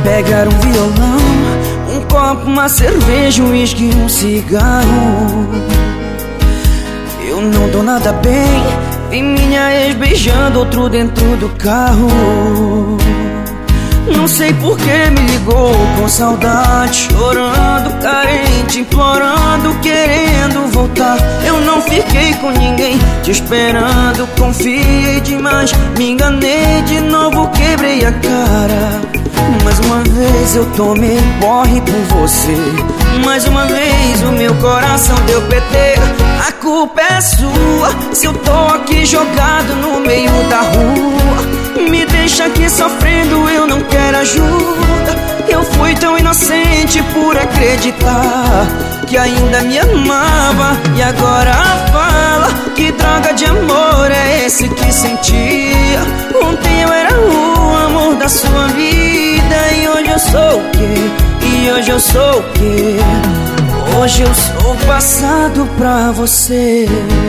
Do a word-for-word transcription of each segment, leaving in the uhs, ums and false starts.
Pegar um violão, um copo, uma cerveja, um uísque, um cigarro. Eu não tô nada bem, vi minha ex beijando outro dentro do carro. Não sei por que me ligou com saudade, chorando, carente, implorando, querendo voltar. Eu não fiquei com ninguém, te esperando, confiei demais, me enganei de novo, quebrei a cara. Mais uma vez eu tomei porre por você, mais uma vez o meu coração deu P T. A culpa é sua, se eu tô aqui jogado no meio da rua. Me deixa aqui sofrendo, eu não quero ajuda. Eu fui tão inocente por acreditar que ainda me amava, e agora fala que droga de amor é esse que sentia. Ontem eu era o amor da sua vida, e hoje eu sou o quê? E hoje eu sou o quê? Hoje eu sou passado pra você.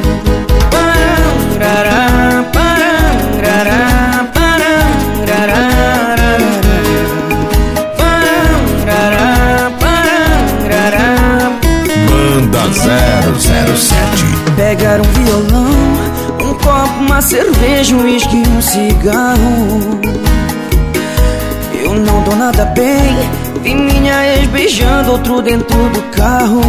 Parará, parará, parará, parará, parará. Banda zero zero sete. Pegar um violão, um copo, uma cerveja, um uísque, um cigarro. Eu não tô nada bem, vi minha ex beijando outro dentro do carro.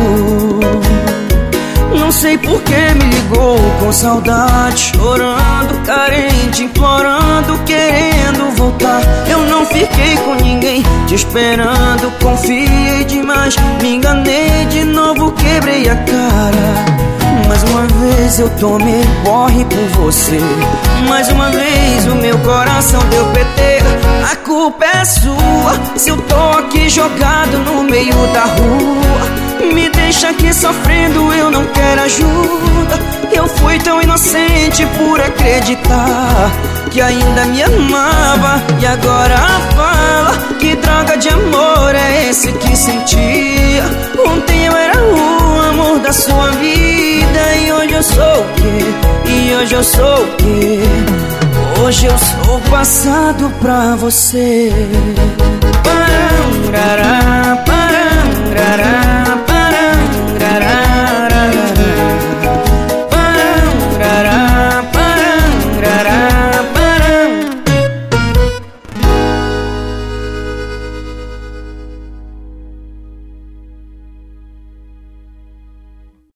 Não sei por que me ligou com saudade, chorando, carente, implorando, querendo voltar. Eu não fiquei com ninguém, te esperando, confiei demais, me enganei de novo, quebrei a cara. Mais uma vez eu tomei porre por você, mais uma vez o meu coração deu P T. A culpa é sua, se eu tô aqui jogado no meio da rua. Me deixa aqui sofrendo, eu não quero ajuda. Eu fui tão inocente por acreditar que ainda me amava, e agora fala que droga de amor é esse que sentia. Ontem eu era o amor da sua vida, e hoje eu sou o quê? E hoje eu sou o quê? Hoje eu sou passado pra você.